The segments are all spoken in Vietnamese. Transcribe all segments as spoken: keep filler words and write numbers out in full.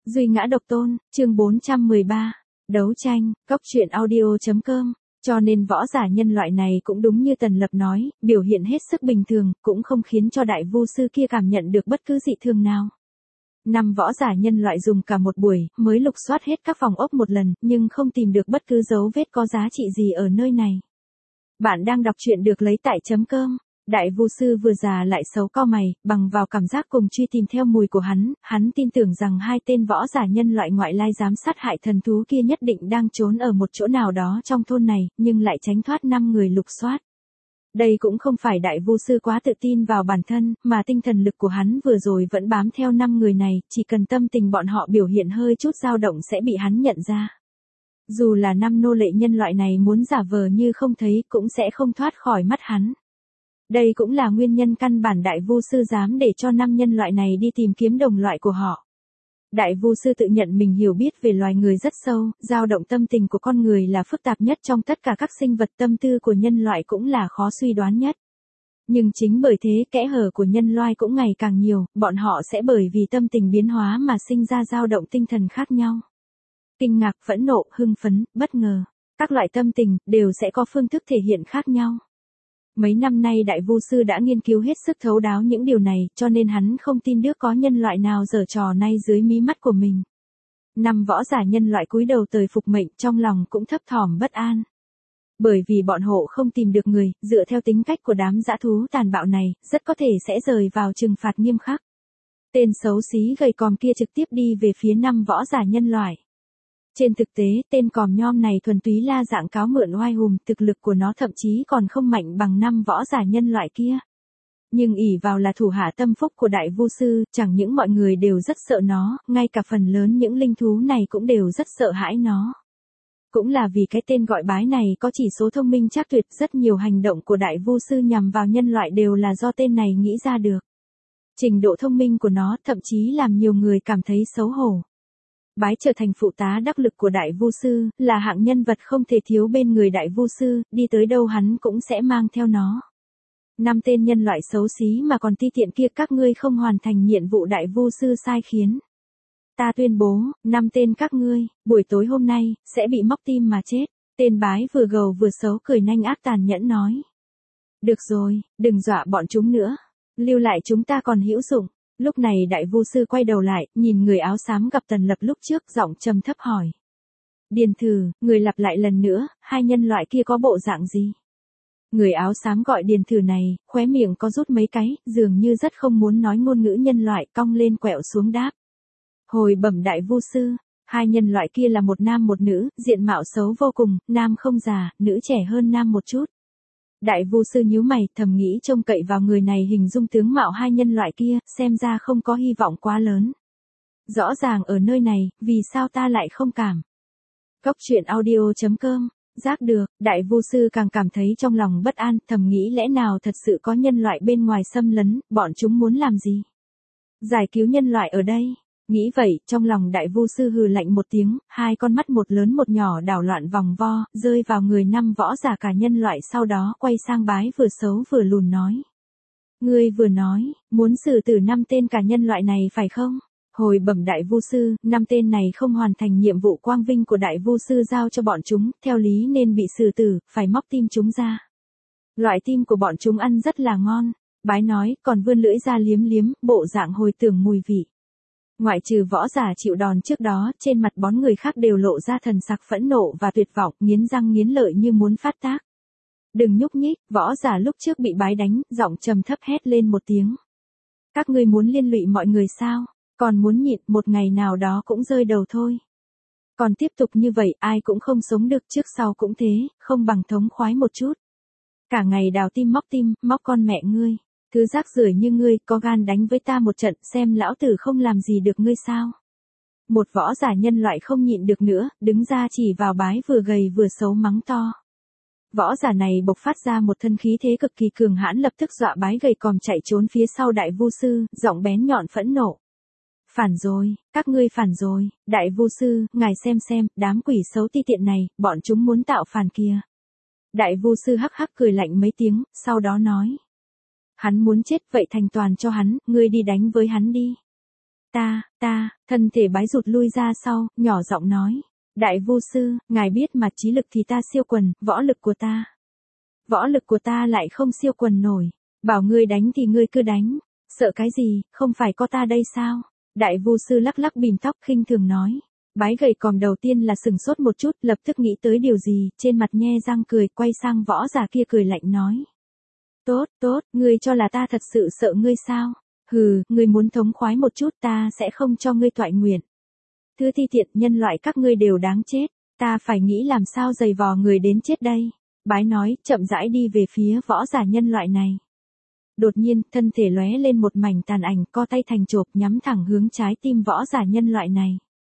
Duy ngã độc tôn, chương bốn trăm mười ba. Đấu tranh, Cốc truyện audio.com. Cho nên võ giả nhân loại này cũng đúng như Tần Lập nói, biểu hiện hết sức bình thường, cũng không khiến cho đại vu sư kia cảm nhận được bất cứ dị thường nào. Năm võ giả nhân loại dùng cả một buổi, mới lục soát hết các phòng ốc một lần, nhưng không tìm được bất cứ dấu vết có giá trị gì ở nơi này. Bạn đang đọc truyện được lấy tại chấm com. Đại vu sư vừa già lại xấu co mày, bằng vào cảm giác cùng truy tìm theo mùi của hắn, hắn tin tưởng rằng hai tên võ giả nhân loại ngoại lai dám sát hại thần thú kia nhất định đang trốn ở một chỗ nào đó trong thôn này, nhưng lại tránh thoát năm người lục soát. Đây cũng không phải đại vu sư quá tự tin vào bản thân, mà tinh thần lực của hắn vừa rồi vẫn bám theo năm người này, chỉ cần tâm tình bọn họ biểu hiện hơi chút dao động sẽ bị hắn nhận ra. Dù là năm nô lệ nhân loại này muốn giả vờ như không thấy cũng sẽ không thoát khỏi mắt hắn. Đây cũng là nguyên nhân căn bản đại vu sư dám để cho năm nhân loại này đi tìm kiếm đồng loại của họ. Đại vu sư tự nhận mình hiểu biết về loài người rất sâu, dao động tâm tình của con người là phức tạp nhất trong tất cả các sinh vật, tâm tư của nhân loại cũng là khó suy đoán nhất. Nhưng chính bởi thế kẽ hở của nhân loại cũng ngày càng nhiều, bọn họ sẽ bởi vì tâm tình biến hóa mà sinh ra dao động tinh thần khác nhau. Kinh ngạc, phẫn nộ, hưng phấn, bất ngờ, các loại tâm tình đều sẽ có phương thức thể hiện khác nhau. Mấy năm nay đại vu sư đã nghiên cứu hết sức thấu đáo những điều này, cho nên hắn không tin được có nhân loại nào giở trò nay dưới mí mắt của mình. Năm võ giả nhân loại cúi đầu tời phục mệnh, trong lòng cũng thấp thỏm bất an. Bởi vì bọn họ không tìm được người, dựa theo tính cách của đám dã thú tàn bạo này, rất có thể sẽ rơi vào trừng phạt nghiêm khắc. Tên xấu xí gầy còm kia trực tiếp đi về phía năm võ giả nhân loại. Trên thực tế, tên còm nhom này thuần túy la dạng cáo mượn oai hùng, thực lực của nó thậm chí còn không mạnh bằng năm võ giả nhân loại kia. Nhưng ỷ vào là thủ hạ tâm phúc của đại vu sư, chẳng những mọi người đều rất sợ nó, ngay cả phần lớn những linh thú này cũng đều rất sợ hãi nó. Cũng là vì cái tên gọi bái này có chỉ số thông minh chắc tuyệt, rất nhiều hành động của đại vu sư nhằm vào nhân loại đều là do tên này nghĩ ra được. Trình độ thông minh của nó thậm chí làm nhiều người cảm thấy xấu hổ. Bái trở thành phụ tá đắc lực của đại vu sư, là hạng nhân vật không thể thiếu bên người đại vu sư, đi tới đâu hắn cũng sẽ mang theo nó. Năm tên nhân loại xấu xí mà còn ti tiện kia, các ngươi không hoàn thành nhiệm vụ đại vu sư sai khiến. Ta tuyên bố, năm tên các ngươi, buổi tối hôm nay, sẽ bị móc tim mà chết. Tên bái vừa gầu vừa xấu cười nhanh ác tàn nhẫn nói. Được rồi, đừng dọa bọn chúng nữa. Lưu lại chúng ta còn hữu dụng. Lúc này đại vu sư quay đầu lại, nhìn người áo xám gặp Tần Lập lúc trước, giọng trầm thấp hỏi. Điền Thử, người lặp lại lần nữa, hai nhân loại kia có bộ dạng gì? Người áo xám gọi Điền Thử này, khóe miệng có rút mấy cái, dường như rất không muốn nói ngôn ngữ nhân loại, cong lên quẹo xuống đáp. Hồi bẩm đại vu sư, hai nhân loại kia là một nam một nữ, diện mạo xấu vô cùng, nam không già, nữ trẻ hơn nam một chút. Đại vu sư nhíu mày, thầm nghĩ trông cậy vào người này hình dung tướng mạo hai nhân loại kia, xem ra không có hy vọng quá lớn. Rõ ràng ở nơi này, vì sao ta lại không cảm? Cốc truyện audio.com. Giác được, đại vu sư càng cảm thấy trong lòng bất an, thầm nghĩ lẽ nào thật sự có nhân loại bên ngoài xâm lấn, bọn chúng muốn làm gì? Giải cứu nhân loại ở đây. Nghĩ vậy, trong lòng đại vu sư hừ lạnh một tiếng, hai con mắt một lớn một nhỏ đảo loạn vòng vo, rơi vào người năm võ giả cả nhân loại, sau đó quay sang bái vừa xấu vừa lùn nói. Ngươi vừa nói, muốn xử tử năm tên cả nhân loại này phải không? Hồi bẩm đại vu sư, năm tên này không hoàn thành nhiệm vụ quang vinh của đại vu sư giao cho bọn chúng, theo lý nên bị xử tử, phải móc tim chúng ra. Loại tim của bọn chúng ăn rất là ngon, bái nói, còn vươn lưỡi ra liếm liếm, bộ dạng hồi tưởng mùi vị. Ngoại trừ võ giả chịu đòn trước đó, trên mặt bón người khác đều lộ ra thần sắc phẫn nộ và tuyệt vọng, nghiến răng nghiến lợi như muốn phát tác. Đừng nhúc nhích, võ giả lúc trước bị bái đánh, giọng trầm thấp hét lên một tiếng. Các ngươi muốn liên lụy mọi người sao? Còn muốn nhịn, một ngày nào đó cũng rơi đầu thôi. Còn tiếp tục như vậy, ai cũng không sống được, trước sau cũng thế, không bằng thống khoái một chút. Cả ngày đào tim móc tim, móc con mẹ ngươi. Thứ rác rưởi như ngươi, có gan đánh với ta một trận, xem lão tử không làm gì được ngươi sao? Một võ giả nhân loại không nhịn được nữa, đứng ra chỉ vào bái vừa gầy vừa xấu mắng to. Võ giả này bộc phát ra một thân khí thế cực kỳ cường hãn, lập tức dọa bái gầy còm chạy trốn phía sau đại vu sư, giọng bén nhọn phẫn nộ. Phản rồi, các ngươi phản rồi, đại vu sư, ngài xem xem, đám quỷ xấu ti tiện này, bọn chúng muốn tạo phản kìa. Đại vu sư hắc hắc cười lạnh mấy tiếng, sau đó nói. Hắn muốn chết vậy thành toàn cho hắn, ngươi đi đánh với hắn đi. Ta, ta, thân thể bái rụt lui ra sau, nhỏ giọng nói. Đại vu sư, ngài biết mà trí lực thì ta siêu quần, võ lực của ta. Võ lực của ta lại không siêu quần nổi. Bảo ngươi đánh thì ngươi cứ đánh. Sợ cái gì, không phải có ta đây sao? Đại vu sư lắc lắc bìm tóc khinh thường nói. Bái gầy còm đầu tiên là sừng sốt một chút, lập tức nghĩ tới điều gì, trên mặt nhe răng cười, quay sang võ giả kia cười lạnh nói. Tốt, tốt, ngươi cho là ta thật sự sợ ngươi sao? Hừ, ngươi muốn thống khoái một chút ta sẽ không cho ngươi toại nguyện. Thứ thi tiện, nhân loại các ngươi đều đáng chết, ta phải nghĩ làm sao giày vò người đến chết đây. Bái nói, chậm rãi đi về phía võ giả nhân loại này. Đột nhiên, thân thể lóe lên một mảnh tàn ảnh, co tay thành chộp nhắm thẳng hướng trái tim võ giả nhân loại này.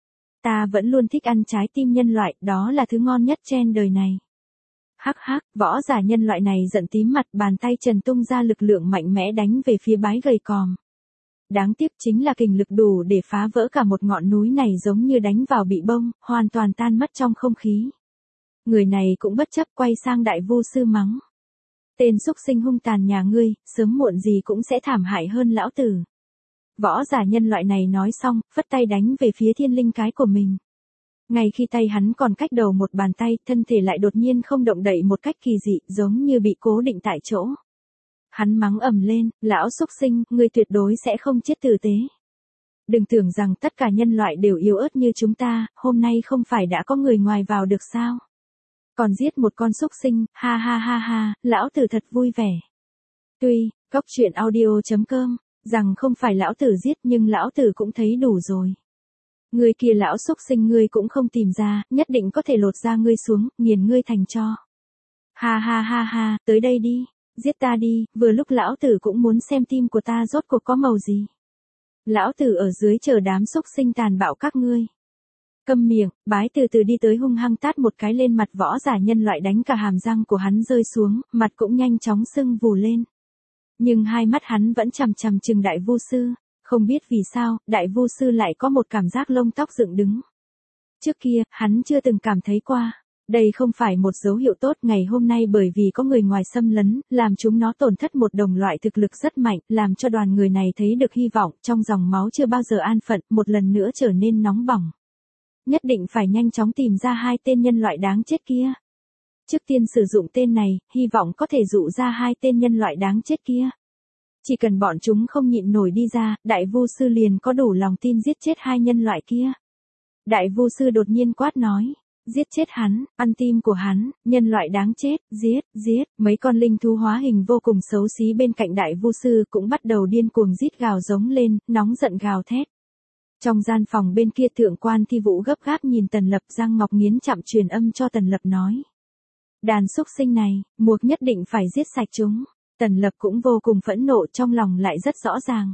Ta vẫn luôn thích ăn trái tim nhân loại, đó là thứ ngon nhất trên đời này. Hắc hắc, võ giả nhân loại này giận tím mặt, bàn tay trần tung ra lực lượng mạnh mẽ đánh về phía bái gầy còm. Đáng tiếc chính là kình lực đủ để phá vỡ cả một ngọn núi này giống như đánh vào bị bông, hoàn toàn tan mất trong không khí. Người này cũng bất chấp quay sang đại vu sư mắng. Tên xúc sinh hung tàn nhà ngươi, sớm muộn gì cũng sẽ thảm hại hơn lão tử. Võ giả nhân loại này nói xong, phất tay đánh về phía thiên linh cái của mình. Ngay khi tay hắn còn cách đầu một bàn tay, thân thể lại đột nhiên không động đậy một cách kỳ dị, giống như bị cố định tại chỗ. Hắn mắng ầm lên, lão xúc sinh, ngươi tuyệt đối sẽ không chết tử tế. Đừng tưởng rằng tất cả nhân loại đều yếu ớt như chúng ta, hôm nay không phải đã có người ngoài vào được sao? Còn giết một con xúc sinh, ha ha ha ha, lão tử thật vui vẻ. Tuy, cóc truyện audio chấm com, rằng không phải lão tử giết nhưng lão tử cũng thấy đủ rồi. Người kia lão xúc sinh ngươi cũng không tìm ra, nhất định có thể lột da ngươi xuống, nghiền ngươi thành tro. Ha ha ha ha, tới đây đi, giết ta đi, vừa lúc lão tử cũng muốn xem tim của ta rốt cuộc có màu gì. Lão tử ở dưới chờ đám xúc sinh tàn bạo các ngươi. Câm miệng, bái từ từ đi tới hung hăng tát một cái lên mặt võ giả nhân loại đánh cả hàm răng của hắn rơi xuống, mặt cũng nhanh chóng sưng vù lên. Nhưng hai mắt hắn vẫn chằm chằm chừng đại vu sư, không biết vì sao, đại vu sư lại có một cảm giác lông tóc dựng đứng. Trước kia, hắn chưa từng cảm thấy qua. Đây không phải một dấu hiệu tốt ngày hôm nay bởi vì có người ngoài xâm lấn, làm chúng nó tổn thất một đồng loại thực lực rất mạnh, làm cho đoàn người này thấy được hy vọng, trong dòng máu chưa bao giờ an phận, một lần nữa trở nên nóng bỏng. Nhất định phải nhanh chóng tìm ra hai tên nhân loại đáng chết kia. Trước tiên sử dụng tên này, hy vọng có thể dụ ra hai tên nhân loại đáng chết kia. Chỉ cần bọn chúng không nhịn nổi đi ra, đại vu sư liền có đủ lòng tin giết chết hai nhân loại kia. Đại vu sư đột nhiên quát nói. Giết chết hắn, ăn tim của hắn, nhân loại đáng chết, giết, giết. Mấy con linh thú hóa hình vô cùng xấu xí bên cạnh đại vu sư cũng bắt đầu điên cuồng rít gào giống lên, nóng giận gào thét. Trong gian phòng bên kia thượng quan thi vũ gấp gáp nhìn Tần Lập, Giang Ngọc Nghiến chậm truyền âm cho Tần Lập nói. Đàn xúc sinh này, muộc nhất định phải giết sạch chúng. Tần Lập cũng vô cùng phẫn nộ, trong lòng lại rất rõ ràng.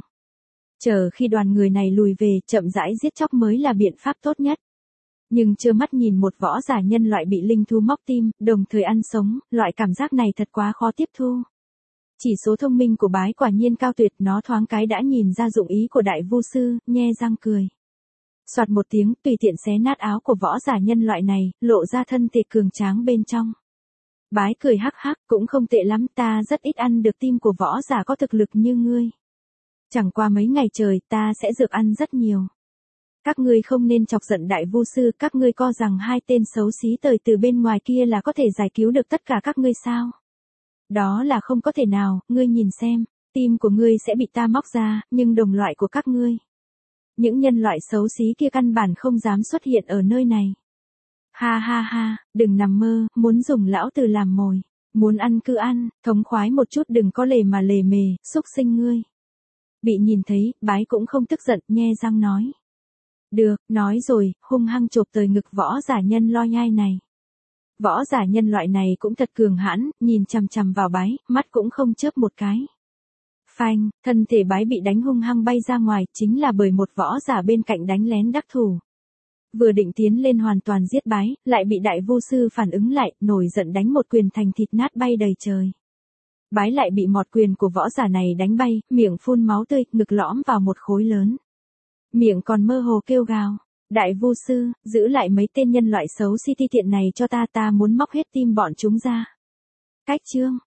Chờ khi đoàn người này lùi về, chậm rãi giết chóc mới là biện pháp tốt nhất. Nhưng trơ mắt nhìn một võ giả nhân loại bị linh thú móc tim, đồng thời ăn sống, loại cảm giác này thật quá khó tiếp thu. Chỉ số thông minh của bái quả nhiên cao tuyệt, nó thoáng cái đã nhìn ra dụng ý của đại vu sư, nhe răng cười. Soạt một tiếng, tùy tiện xé nát áo của võ giả nhân loại này, lộ ra thân thể cường tráng bên trong. Bái cười hắc hắc, cũng không tệ lắm, ta rất ít ăn được tim của võ giả có thực lực như ngươi. Chẳng qua mấy ngày trời, ta sẽ dược ăn rất nhiều. Các ngươi không nên chọc giận đại vu sư, các ngươi co rằng hai tên xấu xí tời từ bên ngoài kia là có thể giải cứu được tất cả các ngươi sao? Đó là không có thể nào, ngươi nhìn xem, tim của ngươi sẽ bị ta móc ra, nhưng đồng loại của các ngươi. Những nhân loại xấu xí kia căn bản không dám xuất hiện ở nơi này. Ha ha ha, đừng nằm mơ, muốn dùng lão tử làm mồi. Muốn ăn cứ ăn, thống khoái một chút đừng có lề mà lề mề, xúc sinh ngươi. Bị nhìn thấy, bái cũng không tức giận, nhe răng nói. Được, nói rồi, hung hăng chộp tới ngực võ giả nhân lo nhai này. Võ giả nhân loại này cũng thật cường hãn, nhìn chằm chằm vào bái, mắt cũng không chớp một cái. Phanh, thân thể bái bị đánh hung hăng bay ra ngoài, chính là bởi một võ giả bên cạnh đánh lén đắc thủ. Vừa định tiến lên hoàn toàn giết bái, lại bị đại vu sư phản ứng lại, nổi giận đánh một quyền thành thịt nát bay đầy trời. Bái lại bị mọt quyền của võ giả này đánh bay, miệng phun máu tươi, ngực lõm vào một khối lớn. Miệng còn mơ hồ kêu gào. Đại vu sư, giữ lại mấy tên nhân loại xấu xí ti tiện này cho ta, ta muốn móc hết tim bọn chúng ra. Cách chương.